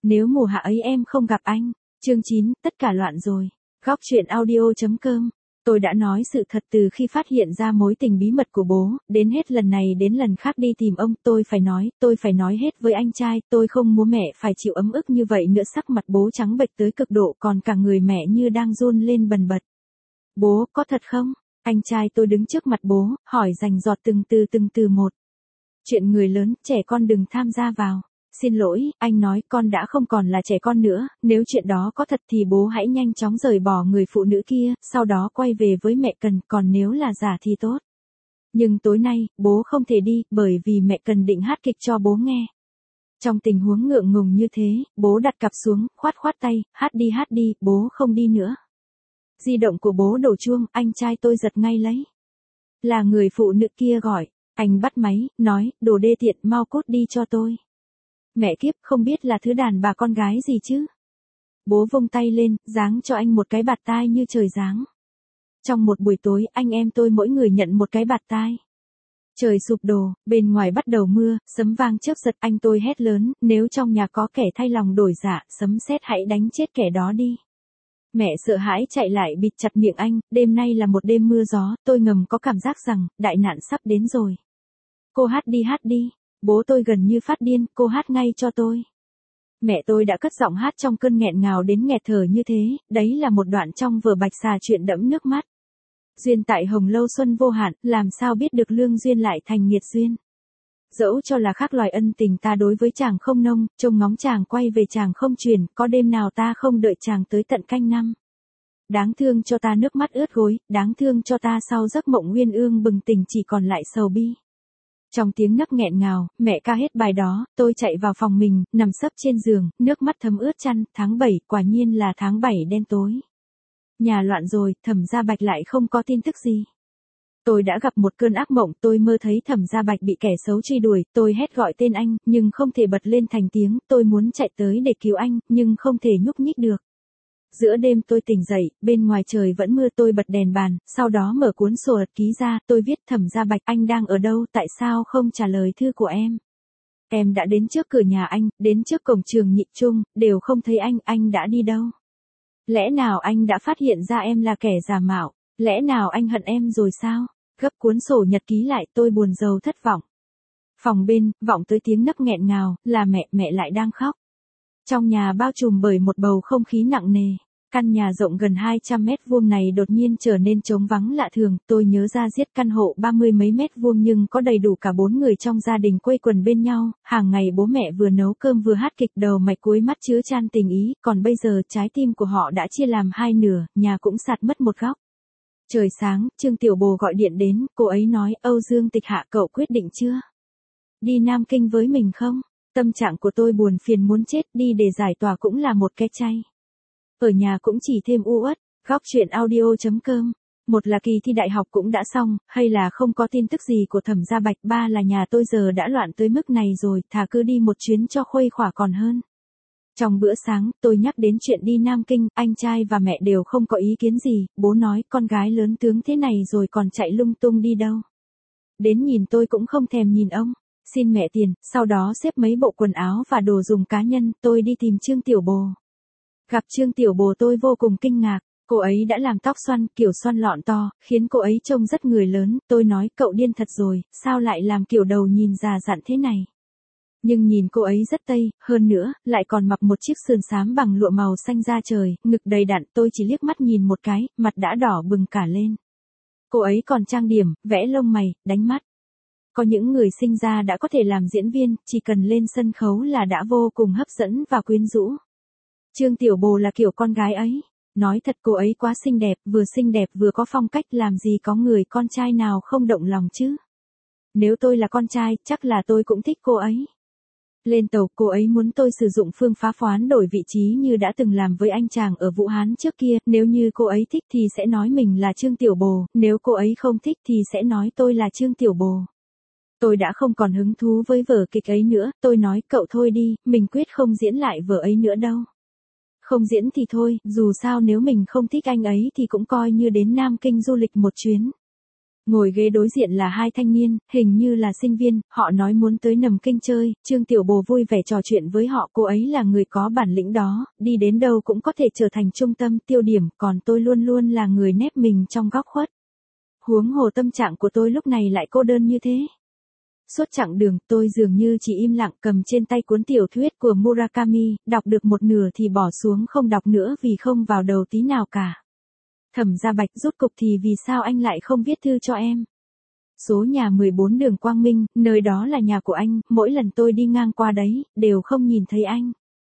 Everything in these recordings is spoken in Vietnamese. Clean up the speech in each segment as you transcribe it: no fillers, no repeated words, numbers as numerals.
Nếu mùa hạ ấy em không gặp anh. Chương 9, tất cả loạn rồi. Góc truyện audio.com. Tôi đã nói sự thật từ khi phát hiện ra mối tình bí mật của bố, đến hết lần này đến lần khác đi tìm ông, tôi phải nói hết với anh trai, tôi không muốn mẹ phải chịu ấm ức như vậy nữa. Sắc mặt bố trắng bệch tới cực độ, còn cả người mẹ như đang run lên bần bật. Bố, có thật không? Anh trai tôi đứng trước mặt bố, hỏi rành rọt từng từ một. Chuyện người lớn, trẻ con đừng tham gia vào. Xin lỗi, anh nói con đã không còn là trẻ con nữa, nếu chuyện đó có thật thì bố hãy nhanh chóng rời bỏ người phụ nữ kia, sau đó quay về với mẹ Cần, còn nếu là giả thì tốt. Nhưng tối nay, bố không thể đi, bởi vì mẹ Cần định hát kịch cho bố nghe. Trong tình huống ngượng ngùng như thế, bố đặt cặp xuống, khoát tay, hát đi, bố không đi nữa. Di động của bố đổ chuông, anh trai tôi giật ngay lấy. Là người phụ nữ kia gọi, anh bắt máy, nói, đồ đê tiện, mau cút đi cho tôi. Mẹ kiếp, không biết là thứ đàn bà con gái gì chứ. Bố vung tay lên, giáng cho anh một cái bạt tai như trời giáng. Trong một buổi tối, anh em tôi mỗi người nhận một cái bạt tai. Trời sụp đổ, bên ngoài bắt đầu mưa, sấm vang chớp giật, anh tôi hét lớn, nếu trong nhà có kẻ thay lòng đổi dạ, sấm sét hãy đánh chết kẻ đó đi. Mẹ sợ hãi chạy lại bịt chặt miệng anh, đêm nay là một đêm mưa gió, tôi ngầm có cảm giác rằng, đại nạn sắp đến rồi. Cô hát đi. Bố tôi gần như phát điên, cô hát ngay cho tôi. Mẹ tôi đã cất giọng hát trong cơn nghẹn ngào đến nghẹt thở như thế, đấy là một đoạn trong vở Bạch Xà chuyện đẫm nước mắt. Duyên tại hồng lâu xuân vô hạn, làm sao biết được lương duyên lại thành nghiệt duyên. Dẫu cho là khác loài ân tình ta đối với chàng không nông, trông ngóng chàng quay về chàng không truyền, có đêm nào ta không đợi chàng tới tận canh năm. Đáng thương cho ta nước mắt ướt gối, đáng thương cho ta sau giấc mộng uyên ương bừng tỉnh chỉ còn lại sầu bi. Trong tiếng nấc nghẹn ngào, mẹ ca hết bài đó, tôi chạy vào phòng mình, nằm sấp trên giường, nước mắt thấm ướt chăn, tháng 7, quả nhiên là tháng 7 đen tối. Nhà loạn rồi, Thẩm Gia Bạch lại không có tin tức gì. Tôi đã gặp một cơn ác mộng, tôi mơ thấy Thẩm Gia Bạch bị kẻ xấu truy đuổi, tôi hét gọi tên anh, nhưng không thể bật lên thành tiếng, tôi muốn chạy tới để cứu anh, nhưng không thể nhúc nhích được. Giữa đêm tôi tỉnh dậy, bên ngoài trời vẫn mưa, tôi bật đèn bàn, sau đó mở cuốn sổ nhật ký ra, tôi viết Thẩm Gia Bạch, anh đang ở đâu, tại sao không trả lời thư của em? Em đã đến trước cửa nhà anh, đến trước cổng trường Nhị Trung, đều không thấy anh đã đi đâu? Lẽ nào anh đã phát hiện ra em là kẻ giả mạo? Lẽ nào anh hận em rồi sao? Gấp cuốn sổ nhật ký lại, tôi buồn rầu thất vọng. Phòng bên, vọng tới tiếng nấc nghẹn ngào, là mẹ lại đang khóc. Trong nhà bao trùm bởi một bầu không khí nặng nề. Căn nhà rộng gần 200 mét vuông này đột nhiên trở nên trống vắng lạ thường, tôi nhớ ra giết căn hộ 30 mấy mét vuông nhưng có đầy đủ cả 4 người trong gia đình quây quần bên nhau, hàng ngày bố mẹ vừa nấu cơm vừa hát kịch, đầu mạch cuối mắt chứa chan tình ý, còn bây giờ trái tim của họ đã chia làm hai nửa, nhà cũng sạt mất một góc. Trời sáng, Trương Tiểu Bồ gọi điện đến, cô ấy nói, Âu Dương Tịch Hạ, cậu quyết định chưa? Đi Nam Kinh với mình không? Tâm trạng của tôi buồn phiền muốn chết, đi để giải tỏa cũng là một cái chay. Ở nhà cũng chỉ thêm u uất. Góc truyện audio.com. Một là kỳ thi đại học cũng đã xong, hay là không có tin tức gì của Thẩm Gia Bạch, ba là nhà tôi giờ đã loạn tới mức này rồi, thà cứ đi một chuyến cho khuây khỏa còn hơn. Trong bữa sáng, tôi nhắc đến chuyện đi Nam Kinh, anh trai và mẹ đều không có ý kiến gì, bố nói con gái lớn tướng thế này rồi còn chạy lung tung đi đâu. Đến nhìn tôi cũng không thèm nhìn ông, xin mẹ tiền, sau đó xếp mấy bộ quần áo và đồ dùng cá nhân, tôi đi tìm Trương Tiểu Bồ. Gặp Trương Tiểu Bồ tôi vô cùng kinh ngạc, cô ấy đã làm tóc xoăn, kiểu xoăn lọn to, khiến cô ấy trông rất người lớn, tôi nói cậu điên thật rồi, sao lại làm kiểu đầu nhìn già dặn thế này. Nhưng nhìn cô ấy rất tây, hơn nữa, lại còn mặc một chiếc sườn xám bằng lụa màu xanh da trời, ngực đầy đặn, tôi chỉ liếc mắt nhìn một cái, mặt đã đỏ bừng cả lên. Cô ấy còn trang điểm, vẽ lông mày, đánh mắt. Có những người sinh ra đã có thể làm diễn viên, chỉ cần lên sân khấu là đã vô cùng hấp dẫn và quyến rũ. Trương Tiểu Bồ là kiểu con gái ấy. Nói thật cô ấy quá xinh đẹp vừa có phong cách, làm gì có người con trai nào không động lòng chứ. Nếu tôi là con trai, chắc là tôi cũng thích cô ấy. Lên tàu, cô ấy muốn tôi sử dụng phương pháp hoán đổi vị trí như đã từng làm với anh chàng ở Vũ Hán trước kia, nếu như cô ấy thích thì sẽ nói mình là Trương Tiểu Bồ, nếu cô ấy không thích thì sẽ nói tôi là Trương Tiểu Bồ. Tôi đã không còn hứng thú với vở kịch ấy nữa, tôi nói cậu thôi đi, mình quyết không diễn lại vở ấy nữa đâu. Không diễn thì thôi, dù sao nếu mình không thích anh ấy thì cũng coi như đến Nam Kinh du lịch một chuyến. Ngồi ghế đối diện là hai thanh niên, hình như là sinh viên, họ nói muốn tới Nầm Kinh chơi, Trương Tiểu Bồ vui vẻ trò chuyện với họ, cô ấy là người có bản lĩnh đó, đi đến đâu cũng có thể trở thành trung tâm tiêu điểm, còn tôi luôn luôn là người nép mình trong góc khuất. Huống hồ tâm trạng của tôi lúc này lại cô đơn như thế. Suốt chặng đường, tôi dường như chỉ im lặng cầm trên tay cuốn tiểu thuyết của Murakami, đọc được một nửa thì bỏ xuống không đọc nữa vì không vào đầu tí nào cả. Thẩm Gia Bạch, rốt cục thì vì sao anh lại không viết thư cho em? Số nhà 14 đường Quang Minh, nơi đó là nhà của anh, mỗi lần tôi đi ngang qua đấy, đều không nhìn thấy anh.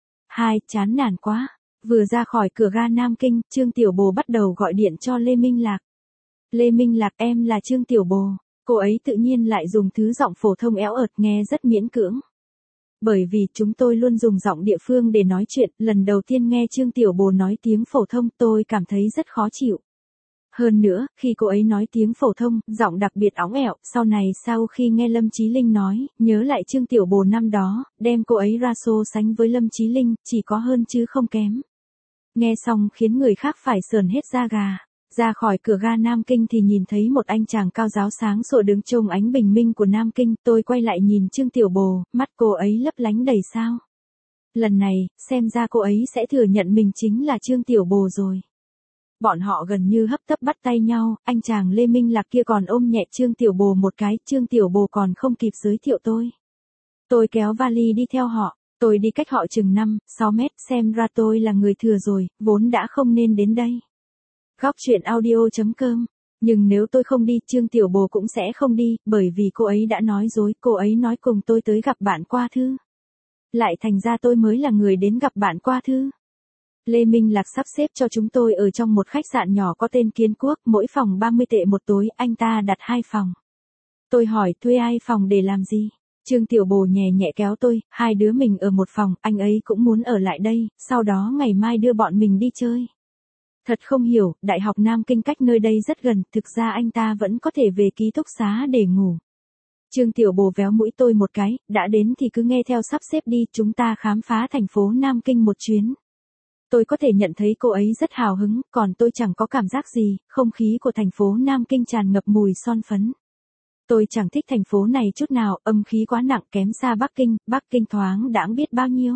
Chán nản quá. Vừa ra khỏi cửa ga Nam Kinh, Trương Tiểu Bồ bắt đầu gọi điện cho Lê Minh Lạc. Lê Minh Lạc, em là Trương Tiểu Bồ. Cô ấy tự nhiên lại dùng thứ giọng phổ thông éo ợt nghe rất miễn cưỡng. Bởi vì chúng tôi luôn dùng giọng địa phương để nói chuyện, lần đầu tiên nghe Trương Tiểu Bồ nói tiếng phổ thông tôi cảm thấy rất khó chịu. Hơn nữa, khi cô ấy nói tiếng phổ thông, giọng đặc biệt óng ẻo, sau khi nghe Lâm Chí Linh nói, nhớ lại Trương Tiểu Bồ năm đó, đem cô ấy ra so sánh với Lâm Chí Linh, chỉ có hơn chứ không kém. Nghe xong khiến người khác phải sởn hết da gà. Ra khỏi cửa ga Nam Kinh thì nhìn thấy một anh chàng cao ráo sáng sủa đứng trông ánh bình minh của Nam Kinh, tôi quay lại nhìn Trương Tiểu Bồ, mắt cô ấy lấp lánh đầy sao. Lần này, xem ra cô ấy sẽ thừa nhận mình chính là Trương Tiểu Bồ rồi. Bọn họ gần như hấp tấp bắt tay nhau, anh chàng Lê Minh Lạc kia còn ôm nhẹ Trương Tiểu Bồ một cái, Trương Tiểu Bồ còn không kịp giới thiệu tôi. Tôi kéo vali đi theo họ, tôi đi cách họ chừng 5-6 mét, xem ra tôi là người thừa rồi, vốn đã không nên đến đây. Góc truyện audio.com. Nhưng nếu tôi không đi, Trương Tiểu Bồ cũng sẽ không đi, bởi vì cô ấy đã nói dối, cô ấy nói cùng tôi tới gặp bạn qua thư. Lại thành ra tôi mới là người đến gặp bạn qua thư. Lê Minh Lạc sắp xếp cho chúng tôi ở trong một khách sạn nhỏ có tên Kiến Quốc, mỗi phòng 30 tệ một tối, anh ta đặt 2 phòng. Tôi hỏi thuê 2 phòng để làm gì? Trương Tiểu Bồ nhẹ nhẹ kéo tôi, 2 đứa mình ở một phòng, anh ấy cũng muốn ở lại đây, sau đó ngày mai đưa bọn mình đi chơi. Thật không hiểu, Đại học Nam Kinh cách nơi đây rất gần, thực ra anh ta vẫn có thể về ký túc xá để ngủ. Trương Tiểu Bồ véo mũi tôi một cái, đã đến thì cứ nghe theo sắp xếp đi, chúng ta khám phá thành phố Nam Kinh một chuyến. Tôi có thể nhận thấy cô ấy rất hào hứng, còn tôi chẳng có cảm giác gì, không khí của thành phố Nam Kinh tràn ngập mùi son phấn. Tôi chẳng thích thành phố này chút nào, âm khí quá nặng, kém xa Bắc Kinh thoáng đãng biết bao nhiêu.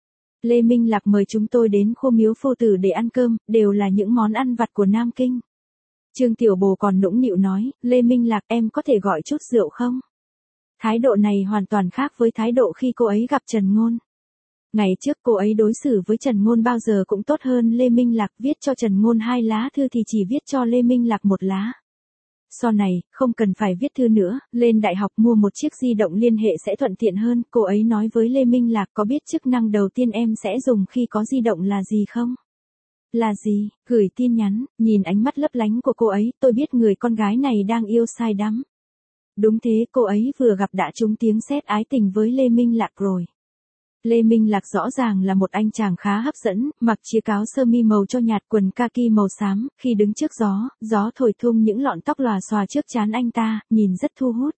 Lê Minh Lạc mời chúng tôi đến khu Miếu Phu Tử để ăn cơm, đều là những món ăn vặt của Nam Kinh. Trương Tiểu Bồ còn nũng nịu nói, Lê Minh Lạc, em có thể gọi chút rượu không? Thái độ này hoàn toàn khác với thái độ khi cô ấy gặp Trần Ngôn. Ngày trước cô ấy đối xử với Trần Ngôn bao giờ cũng tốt hơn Lê Minh Lạc, viết cho Trần Ngôn 2 lá thư thì chỉ viết cho Lê Minh Lạc 1 lá. Sau này, không cần phải viết thư nữa, lên đại học mua một chiếc di động liên hệ sẽ thuận tiện hơn, cô ấy nói với Lê Minh Lạc, có biết chức năng đầu tiên em sẽ dùng khi có di động là gì không? Là gì? Gửi tin nhắn, nhìn ánh mắt lấp lánh của cô ấy, tôi biết người con gái này đang yêu say đắm. Đúng thế, cô ấy vừa gặp đã trúng tiếng sét ái tình với Lê Minh Lạc rồi. Lê Minh Lạc rõ ràng là một anh chàng khá hấp dẫn, mặc chiếc áo sơ mi màu cho nhạt, quần kaki màu xám, khi đứng trước gió thổi tung những lọn tóc lòa xòa trước trán anh ta, nhìn rất thu hút.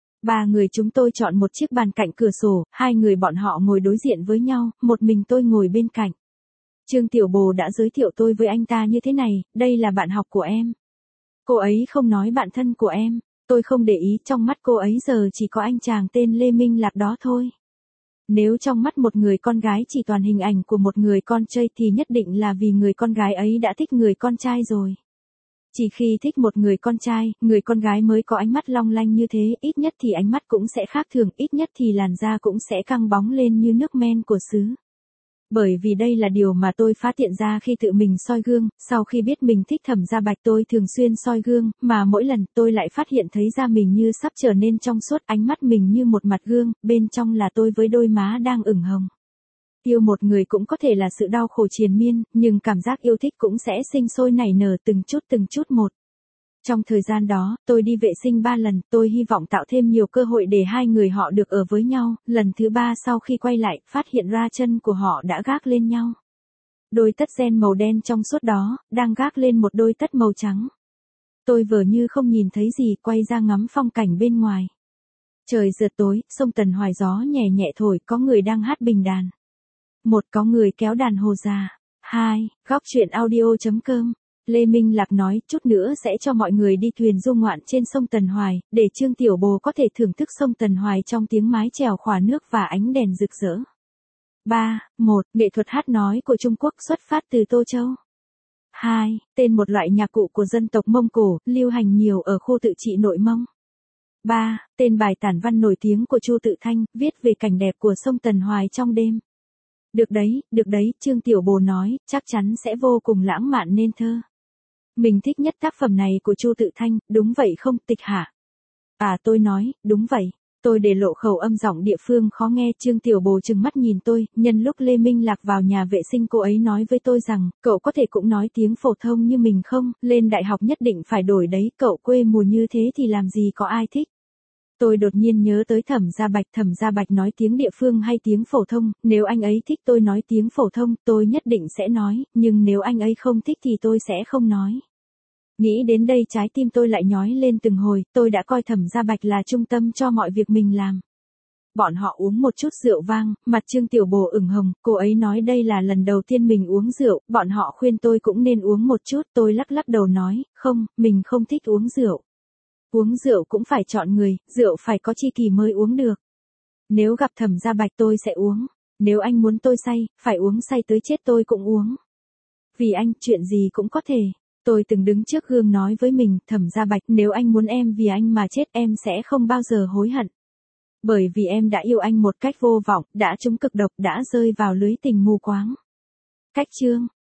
3 người chúng tôi chọn một chiếc bàn cạnh cửa sổ, 2 người bọn họ ngồi đối diện với nhau, một mình tôi ngồi bên cạnh. Trương Tiểu Bồ đã giới thiệu tôi với anh ta như thế này, đây là bạn học của em. Cô ấy không nói bạn thân của em, tôi không để ý, trong mắt cô ấy giờ chỉ có anh chàng tên Lê Minh Lạc đó thôi. Nếu trong mắt một người con gái chỉ toàn hình ảnh của một người con trai thì nhất định là vì người con gái ấy đã thích người con trai rồi. Chỉ khi thích một người con trai, người con gái mới có ánh mắt long lanh như thế, ít nhất thì ánh mắt cũng sẽ khác thường, ít nhất thì làn da cũng sẽ căng bóng lên như nước men của sứ. Bởi vì đây là điều mà tôi phát hiện ra khi tự mình soi gương, sau khi biết mình thích Thẩm Gia Bạch tôi thường xuyên soi gương, mà mỗi lần tôi lại phát hiện thấy da mình như sắp trở nên trong suốt, ánh mắt mình như một mặt gương, bên trong là tôi với đôi má đang ửng hồng. Yêu một người cũng có thể là sự đau khổ triền miên, nhưng cảm giác yêu thích cũng sẽ sinh sôi nảy nở từng chút một. Trong thời gian đó, tôi đi vệ sinh 3 lần, tôi hy vọng tạo thêm nhiều cơ hội để 2 người họ được ở với nhau, lần thứ 3 sau khi quay lại, phát hiện ra chân của họ đã gác lên nhau. Đôi tất ren màu đen trong suốt đó, đang gác lên một đôi tất màu trắng. Tôi vờ như không nhìn thấy gì, quay ra ngắm phong cảnh bên ngoài. Trời rượt tối, sông Tần Hoài gió nhẹ nhẹ thổi, có người đang hát bình đàn. 1. Có người kéo đàn hồ già. 2. Góc truyện audio.com Lê Minh Lạc nói chút nữa sẽ cho mọi người đi thuyền du ngoạn trên sông Tần Hoài, để Trương Tiểu Bồ có thể thưởng thức sông Tần Hoài trong tiếng mái chèo khỏa nước và ánh đèn rực rỡ. 3. 1. Nghệ thuật hát nói của Trung Quốc xuất phát từ Tô Châu. 2. Tên một loại nhạc cụ của dân tộc Mông Cổ, lưu hành nhiều ở khu tự trị Nội Mông. 3. Tên bài tản văn nổi tiếng của Chu Tự Thanh, viết về cảnh đẹp của sông Tần Hoài trong đêm. Được đấy, Trương Tiểu Bồ nói, chắc chắn sẽ vô cùng lãng mạn nên thơ. Mình thích nhất tác phẩm này của Chu Tự Thanh, đúng vậy không, Tịch hả? À, tôi nói, đúng vậy. Tôi để lộ khẩu âm giọng địa phương khó nghe. Trương Tiểu Bồ trừng mắt nhìn tôi, nhân lúc Lê Minh Lạc vào nhà vệ sinh cô ấy nói với tôi rằng, cậu có thể cũng nói tiếng phổ thông như mình không, lên đại học nhất định phải đổi đấy, cậu quê mùa như thế thì làm gì có ai thích. Tôi đột nhiên nhớ tới Thẩm Gia Bạch nói tiếng địa phương hay tiếng phổ thông, nếu anh ấy thích tôi nói tiếng phổ thông, tôi nhất định sẽ nói, nhưng nếu anh ấy không thích thì tôi sẽ không nói. Nghĩ đến đây trái tim tôi lại nhói lên từng hồi, tôi đã coi Thẩm Gia Bạch là trung tâm cho mọi việc mình làm. Bọn họ uống một chút rượu vang, mặt Trương Tiểu Bồ ửng hồng, cô ấy nói đây là lần đầu tiên mình uống rượu, bọn họ khuyên tôi cũng nên uống một chút, tôi lắc đầu nói, không, mình không thích uống rượu. Uống rượu cũng phải chọn người, rượu phải có chi kỷ mới uống được. Nếu gặp Thẩm Gia Bạch tôi sẽ uống, nếu anh muốn tôi say, phải uống say tới chết tôi cũng uống. Vì anh, chuyện gì cũng có thể. Tôi từng đứng trước gương nói với mình, Thẩm Gia Bạch, nếu anh muốn em vì anh mà chết em sẽ không bao giờ hối hận. Bởi vì em đã yêu anh một cách vô vọng, đã trúng cực độc, đã rơi vào lưới tình mù quáng. Cách chương